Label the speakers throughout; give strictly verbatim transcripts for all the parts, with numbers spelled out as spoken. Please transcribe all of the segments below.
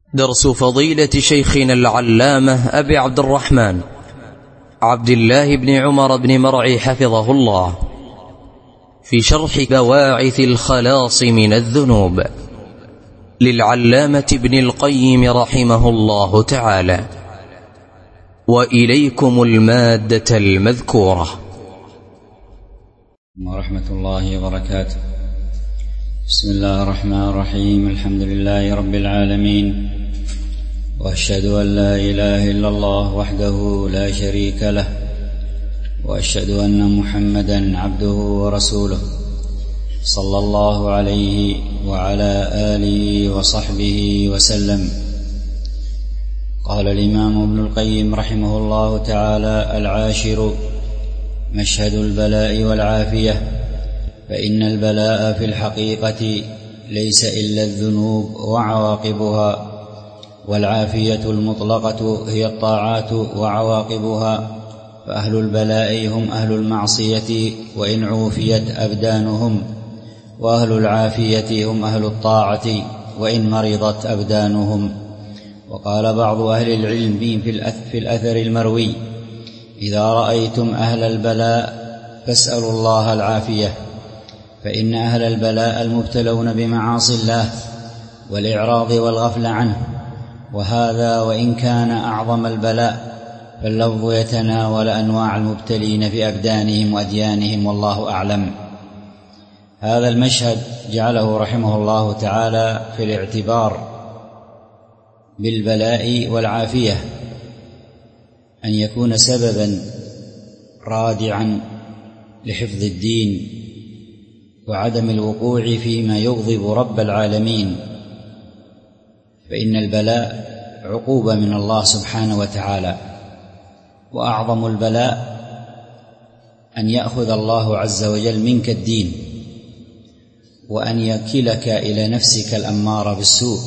Speaker 1: درس فضيلة شيخنا العلامة أبي عبد الرحمن عبد الله بن عمر بن مرعي حفظه الله في شرح بواعث الخلاص من الذنوب للعلامة ابن القيم رحمه الله تعالى. وإليكم المادة المذكورة.
Speaker 2: ورحمة الله وبركاته. بسم الله الرحمن الرحيم. الحمد لله رب العالمين، وأشهد أن لا إله إلا الله وحده لا شريك له، وأشهد أن محمدا عبده ورسوله صلى الله عليه وعلى آله وصحبه وسلم. قال الإمام ابن القيم رحمه الله تعالى: العاشر مشهد البلاء والعافية، فإن البلاء في الحقيقة ليس إلا الذنوب وعواقبها، والعافية المطلقة هي الطاعات وعواقبها، فأهل البلاء هم أهل المعصية وإن عوفيت أبدانهم، وأهل العافية هم أهل الطاعة وإن مرضت أبدانهم. وقال بعض أهل العلم في الأثر المروي: إذا رأيتم أهل البلاء فاسألوا الله العافية، فإن أهل البلاء المبتلون بمعاصي الله والإعراض والغفل عنه، وهذا وإن كان أعظم البلاء، فاللفظ يتناول أنواع المبتلين في أبدانهم وأديانهم، والله أعلم. هذا المشهد جعله رحمه الله تعالى في الاعتبار بالبلاء والعافية أن يكون سببا رادعا لحفظ الدين وعدم الوقوع فيما يغضب رب العالمين، فإن البلاء عقوبة من الله سبحانه وتعالى، وأعظم البلاء أن يأخذ الله عز وجل منك الدين، وأن يكلك إلى نفسك الأمارة بالسوء.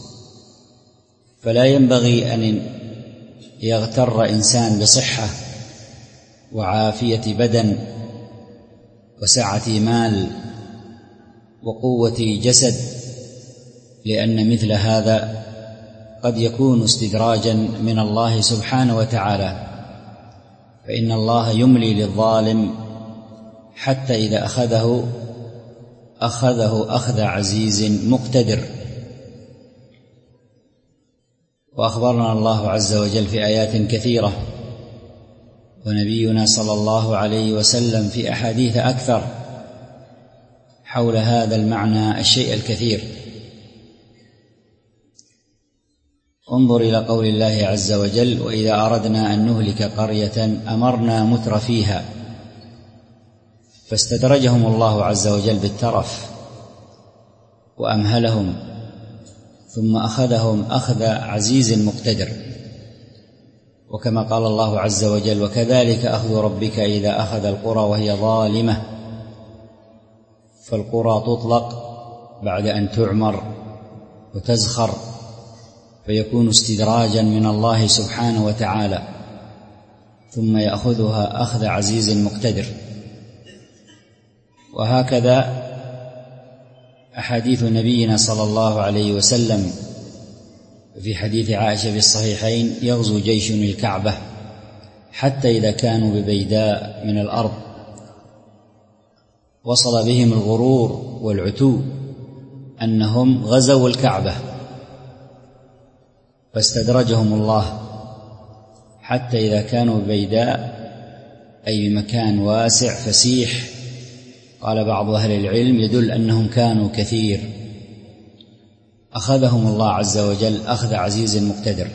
Speaker 2: فلا ينبغي أن يغتر إنسان بصحة وعافية بدن وسعة مال وقوة جسد، لأن مثل هذا قد يكون استدراجا من الله سبحانه وتعالى، فإن الله يملي للظالم حتى إذا أخذه أخذه أخذ عزيز مقتدر. وأخبرنا الله عز وجل في آيات كثيرة، ونبينا صلى الله عليه وسلم في أحاديث أكثر حول هذا المعنى الشيء الكثير. انظر إلى قول الله عز وجل: وإذا أردنا أن نهلك قرية أمرنا متر فيها، فاستدرجهم الله عز وجل بالترف وأمهلهم، ثم أخذهم أخذ عزيز مقتدر. وكما قال الله عز وجل: وكذلك أخذ ربك إذا أخذ القرى وهي ظالمة. فالقرى تطلق بعد أن تعمر وتزخر، فيكون استدراجا من الله سبحانه وتعالى، ثم يأخذها أخذ عزيز مقتدر. وهكذا أحاديث نبينا صلى الله عليه وسلم في حديث عائشة في الصحيحين: يغزو جيش الكعبة حتى إذا كانوا ببيداء من الأرض وصل بهم الغرور والعتو أنهم غزوا الكعبة، فاستدرجهم الله حتى إذا كانوا ببيداء أي بمكان واسع فسيح. قال بعض أهل العلم يدل أنهم كانوا كثير، أخذهم الله عز وجل أخذ عزيز مقتدر.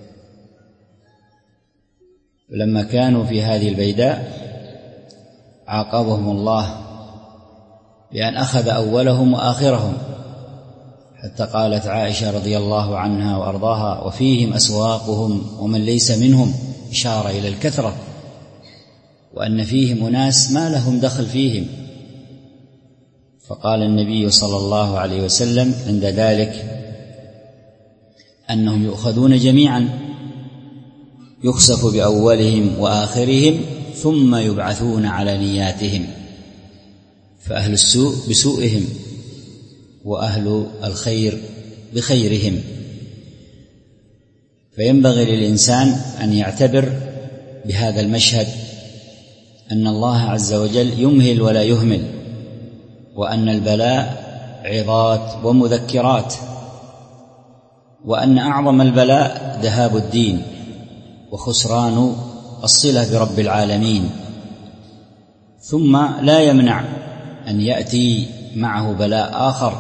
Speaker 2: لما كانوا في هذه البيداء عاقبهم الله بأن أخذ أولهم وآخرهم، حتى قالت عائشة رضي الله عنها وأرضاها: وفيهم أسواقهم ومن ليس منهم، إشارة إلى الكثرة، وأن فيهم أناس ما لهم دخل فيهم. فقال النبي صلى الله عليه وسلم عند ذلك أنهم يؤخذون جميعا، يخسف بأولهم وآخرهم ثم يبعثون على نياتهم، فأهل السوء بسوءهم وأهل الخير بخيرهم. فينبغي للإنسان أن يعتبر بهذا المشهد أن الله عز وجل يمهل ولا يهمل، وأن البلاء عظات ومذكرات، وأن أعظم البلاء ذهاب الدين وخسران الصلة برب العالمين. ثم لا يمنع أن يأتي معه بلاء آخر،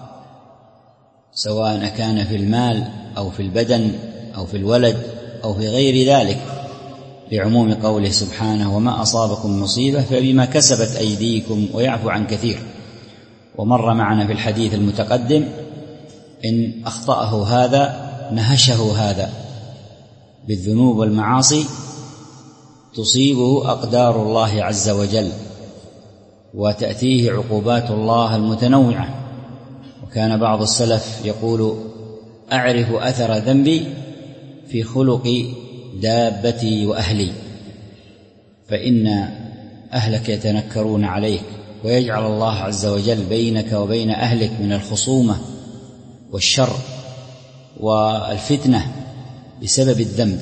Speaker 2: سواء كان في المال أو في البدن أو في الولد أو في غير ذلك، لعموم قوله سبحانه: وما أصابكم مصيبة فبما كسبت أيديكم ويعفو عن كثير. ومر معنا في الحديث المتقدم إن أخطأه هذا نهشه هذا بالذنوب والمعاصي تصيبه أقدار الله عز وجل وتأتيه عقوبات الله المتنوعة. وكان بعض السلف يقول: أعرف أثر ذنبي في خلق دابتي وأهلي، فإن أهلك يتنكرون عليك، ويجعل الله عز وجل بينك وبين أهلك من الخصومة والشر والفتنة بسبب الذنب.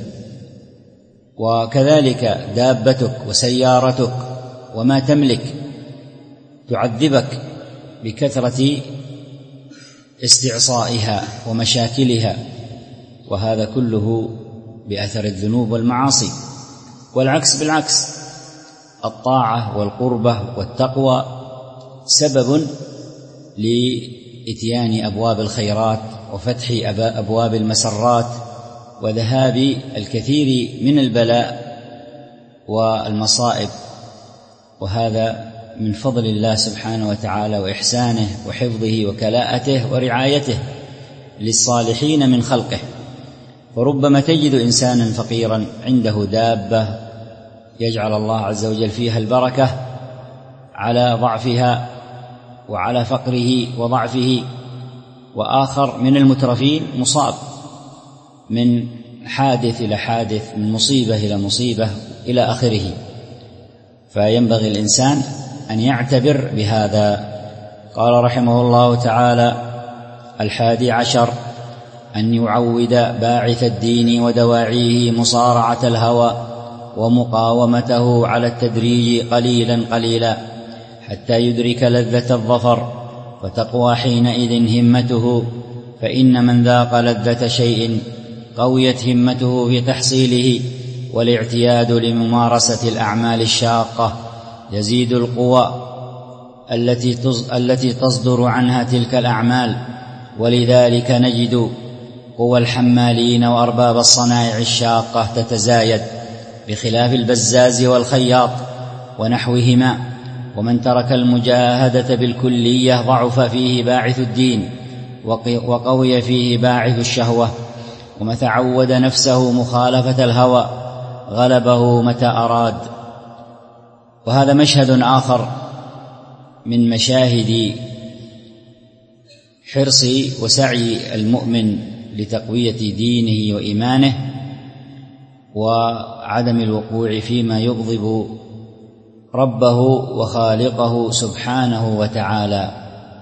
Speaker 2: وكذلك دابتك وسيارتك وما تملك تعذبك بكثرة استعصائها ومشاكلها، وهذا كله بأثر الذنوب والمعاصي. والعكس بالعكس، الطاعة والقربة والتقوى سبب لإتيان أبواب الخيرات وفتح أبواب المسرات وذهاب الكثير من البلاء والمصائب، وهذا من فضل الله سبحانه وتعالى وإحسانه وحفظه وكلاءته ورعايته للصالحين من خلقه. فربما تجد إنسانا فقيرا عنده دابة يجعل الله عز وجل فيها البركة على ضعفها وعلى فقره وضعفه، وآخر من المترفين مصاب من حادث إلى حادث، من مصيبة إلى مصيبة إلى آخره. فينبغي الإنسان أن يعتبر بهذا. قال رحمه الله تعالى: الحادي عشر أن يعود باعث الدين ودواعيه مصارعة الهوى ومقاومته على التدريج قليلا قليلا حتى يدرك لذة الظفر، فتقوى حينئذ همته، فإن من ذاق لذة شيء قويت همته في تحصيله. والاعتياد لممارسة الأعمال الشاقة يزيد القوى التي تصدر عنها تلك الأعمال، ولذلك نجد قوى الحمالين وأرباب الصنائع الشاقة تتزايد، بخلاف البزاز والخياط ونحوهما. ومن ترك المجاهدة بالكلية ضعف فيه باعث الدين وقوي فيه باعث الشهوة، ومتى عود نفسه مخالفة الهوى غلبه متى أراد. وهذا مشهد آخر من مشاهد حرص وسعي المؤمن لتقوية دينه وإيمانه وعدم الوقوع فيما يغضب ربه وخالقه سبحانه وتعالى،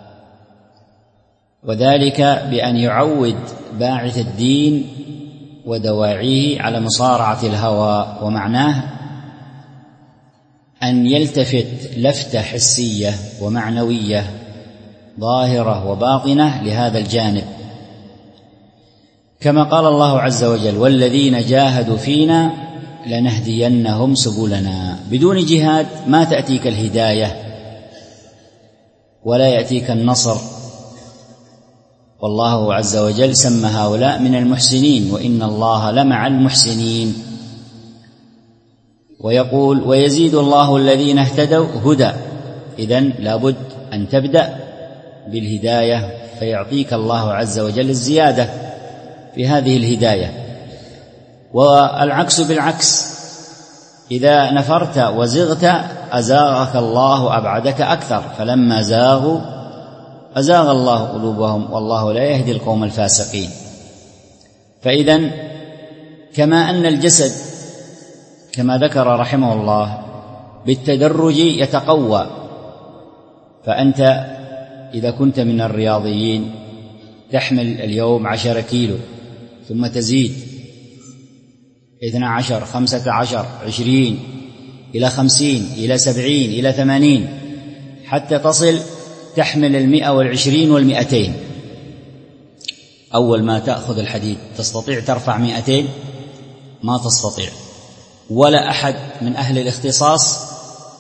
Speaker 2: وذلك بأن يعود باعث الدين ودواعيه على مصارعة الهوى. ومعناه أن يلتفت لفتة حسية ومعنوية ظاهرة وباطنة لهذا الجانب، كما قال الله عز وجل: والذين جاهدوا فينا لنهدينهم سبلنا. بدون جهاد ما تأتيك الهداية ولا يأتيك النصر. والله عز وجل سمى هؤلاء من المحسنين: وإن الله لمع المحسنين. ويقول: ويزيد الله الذين اهتدوا هدى. إذن لابد أن تبدأ بالهداية فيعطيك الله عز وجل الزيادة في هذه الهداية. والعكس بالعكس، إذا نفرت وزغت أزاغك الله أبعدك أكثر، فلما زاغوا أزاغ الله قلوبهم والله لا يهدي القوم الفاسقين. فإذن كما أن الجسد كما ذكر رحمه الله بالتدرج يتقوى، فأنت إذا كنت من الرياضيين تحمل اليوم عشر كيلو ثم تزيد اثنا عشر، خمسة عشر، عشرين، إلى خمسين، إلى سبعين، إلى ثمانين، حتى تصل تحمل المئة والعشرين والمئتين. أول ما تأخذ الحديد تستطيع ترفع مئتين؟ ما تستطيع. ولا أحد من أهل الاختصاص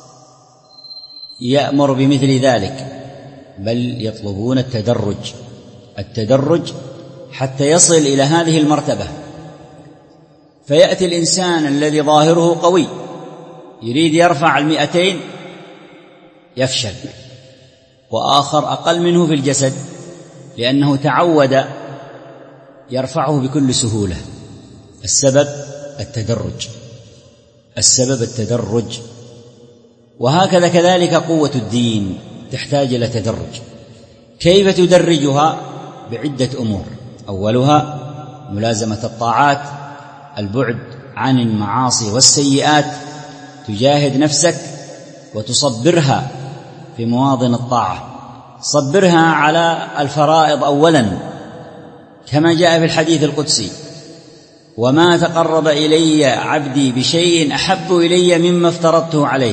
Speaker 2: يأمر بمثل ذلك، بل يطلبون التدرج التدرج حتى يصل إلى هذه المرتبة. فيأتي الإنسان الذي ظاهره قوي يريد يرفع المئتين يفشل، وآخر أقل منه في الجسد لأنه تعود يرفعه بكل سهولة. السبب التدرج السبب التدرج وهكذا كذلك قوة الدين تحتاج إلى تدرج. كيف تدرجها؟ بعدة أمور. أولها ملازمة الطاعات، البعد عن المعاصي والسيئات، تجاهد نفسك وتصبرها في مواطن الطاعة. صبرها على الفرائض أولا، كما جاء في الحديث القدسي: وما تقرب إلي عبدي بشيء أحب إلي مما افترضته عليه.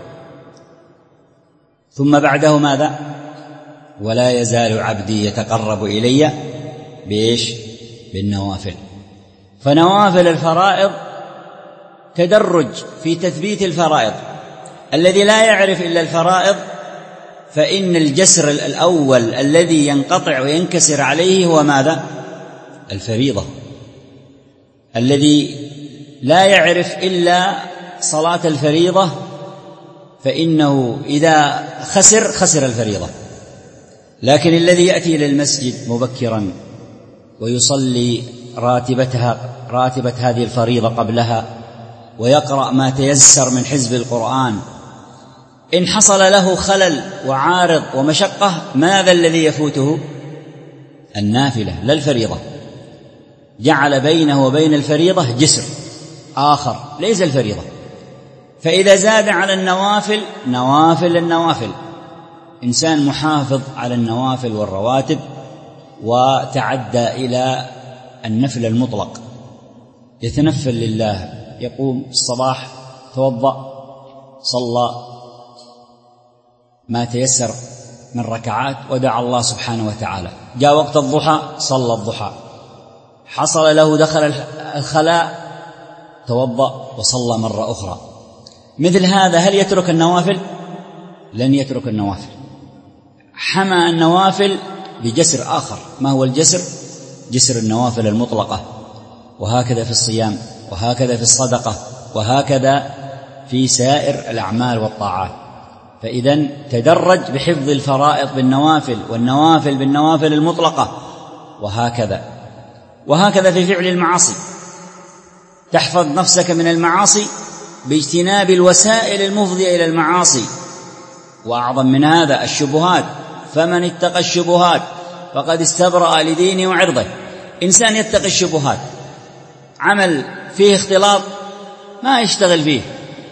Speaker 2: ثم بعده ماذا؟ ولا يزال عبدي يتقرب إلي بإيش؟ بالنوافل. فنوافل الفرائض تدرج في تثبيت الفرائض. الذي لا يعرف إلا الفرائض فإن الجسر الأول الذي ينقطع وينكسر عليه هو ماذا؟ الفريضة. الذي لا يعرف إلا صلاة الفريضة فإنه إذا خسر خسر الفريضة. لكن الذي يأتي إلى المسجد مبكرا ويصلي راتبتها راتبة هذه الفريضة قبلها ويقرأ ما تيسر من حزب القرآن، إن حصل له خلل وعارض ومشقة ماذا الذي يفوته؟ النافلة لا الفريضة. جعل بينه وبين الفريضة جسر آخر ليس الفريضة. فإذا زاد على النوافل نوافل النوافل، إنسان محافظ على النوافل والرواتب وتعدى إلى النفل المطلق، يتنفل لله، يقوم الصباح توضأ صلى ما تيسر من ركعات ودعا الله سبحانه وتعالى، جاء وقت الضحى صلى الضحى، حصل له دخل الخلاء توضأ وصلى مرة أخرى. مثل هذا هل يترك النوافل؟ لن يترك النوافل. حمى النوافل بجسر آخر. ما هو الجسر؟ جسر النوافل المطلقة. وهكذا في الصيام، وهكذا في الصدقة، وهكذا في سائر الأعمال والطاعات. فإذن تدرج بحفظ الفرائض بالنوافل، والنوافل بالنوافل المطلقة، وهكذا وهكذا في فعل المعاصي. تحفظ نفسك من المعاصي باجتناب الوسائل المفضية إلى المعاصي. وأعظم من هذا الشبهات، فمن اتقى الشبهات فقد استبرأ لدينه وعرضه. إنسان يتقي الشبهات، عمل فيه اختلاط ما يشتغل فيه.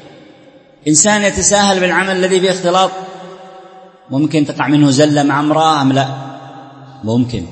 Speaker 2: إنسان يتساهل بالعمل الذي فيه اختلاط، ممكن تقع منه زلة مع امرأة أم لا؟ ممكن.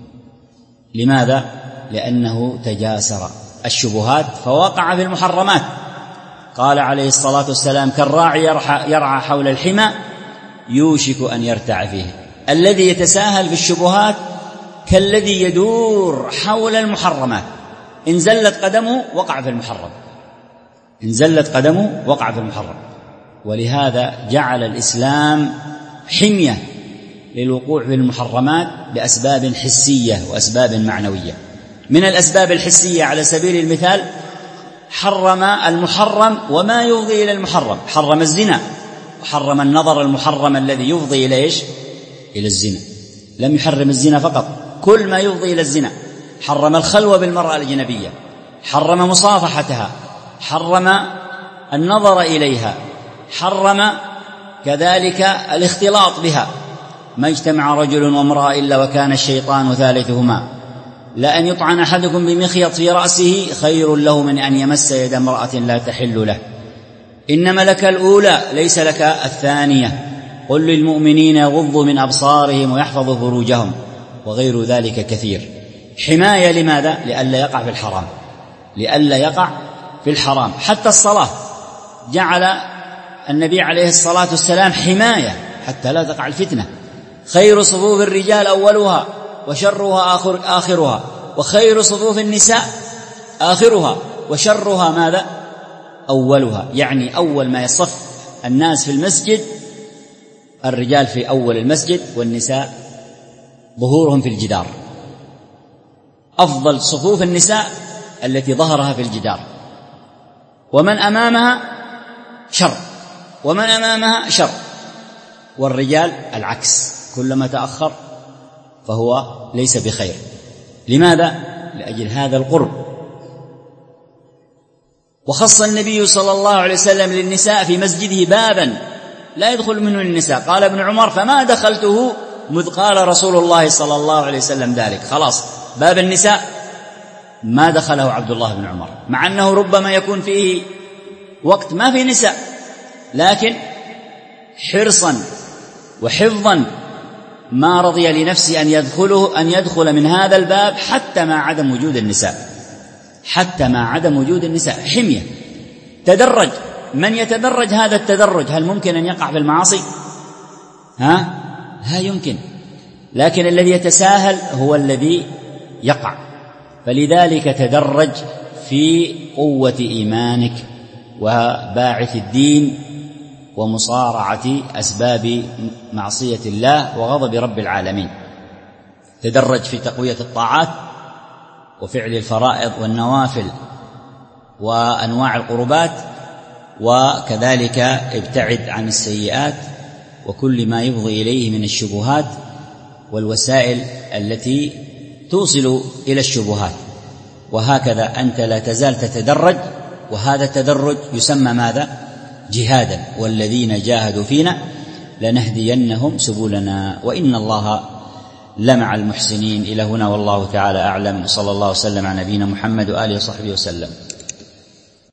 Speaker 2: لماذا؟ لأنه تجاسر الشبهات فوقع في المحرمات. قال عليه الصلاة والسلام: كالراعي يرعى حول الحمى يوشك أن يرتع فيه. الذي يتساهل في الشبهات كالذي يدور حول المحرمات، إن زلت قدمه وقع في المحرم إن زلت قدمه وقع في المحرم. ولهذا جعل الإسلام حمية للوقوع في المحرمات بأسباب حسية وأسباب معنوية. من الأسباب الحسية على سبيل المثال حرم المحرم وما يفضي إلى المحرم. حرم الزنا، وحرم النظر المحرم الذي يفضي إلى إيش؟ إلى الزنا. لم يحرم الزنا فقط، كل ما يفضي إلى الزنا. حرم الخلوة بالمرأة الأجنبية، حرم مصافحتها، حرم النظر إليها، حرم كذلك الاختلاط بها. ما اجتمع رجل وامرأة إلا وكان الشيطان ثالثهما. لأن يطعن أحدكم بمخيط في رأسه خير له من أن يمس يد امرأة لا تحل له. إنما لك الأولى ليس لك الثانية. قل للمؤمنين يغضوا من أبصارهم ويحفظوا فروجهم، وغير ذلك كثير. حماية لماذا؟ لئلا يقع في الحرام لئلا يقع في الحرام. حتى الصلاة جعل النبي عليه الصلاة والسلام حماية حتى لا تقع الفتنة. خير صفوف الرجال أولها وشرها آخر آخرها، وخير صفوف النساء آخرها وشرها ماذا؟ أولها. يعني أول ما يصف الناس في المسجد الرجال في أول المسجد والنساء ظهورهم في الجدار. أفضل صفوف النساء التي ظهرها في الجدار، ومن أمامها شر ومن أمامها شر. والرجال العكس، كلما تأخر فهو ليس بخير. لماذا؟ لأجل هذا القرب. وخص النبي صلى الله عليه وسلم للنساء في مسجده بابا لا يدخل منه النساء. قال ابن عمر: فما دخلته مذ قال رسول الله صلى الله عليه وسلم ذلك. خلاص باب النساء ما دخله عبد الله بن عمر، مع أنه ربما يكون فيه وقت ما في نساء، لكن حرصا وحفظا ما رضي لنفسه أن يدخله أن يدخل من هذا الباب حتى مع عدم وجود النساء، حتى مع عدم وجود النساء، حمية. تدرج. من يتدرج هذا التدرج هل ممكن أن يقع في المعاصي؟ ها؟ لا يمكن. لكن الذي يتساهل هو الذي يقع. فلذلك تدرج في قوة إيمانك وباعث الدين ومصارعة أسباب معصية الله وغضب رب العالمين. تدرج في تقوية الطاعات وفعل الفرائض والنوافل وأنواع القربات، وكذلك ابتعد عن السيئات وكل ما يفضي إليه من الشبهات والوسائل التي توصل إلى الشبهات. وهكذا أنت لا تزال تتدرج، وهذا التدرج يسمى ماذا؟ جهادا. والذين جاهدوا فينا لنهدينهم سبلنا وإن الله لمع المحسنين. إلى هنا والله تعالى أعلم، صلى الله وسلم على نبينا محمد وآله وصحبه وسلم.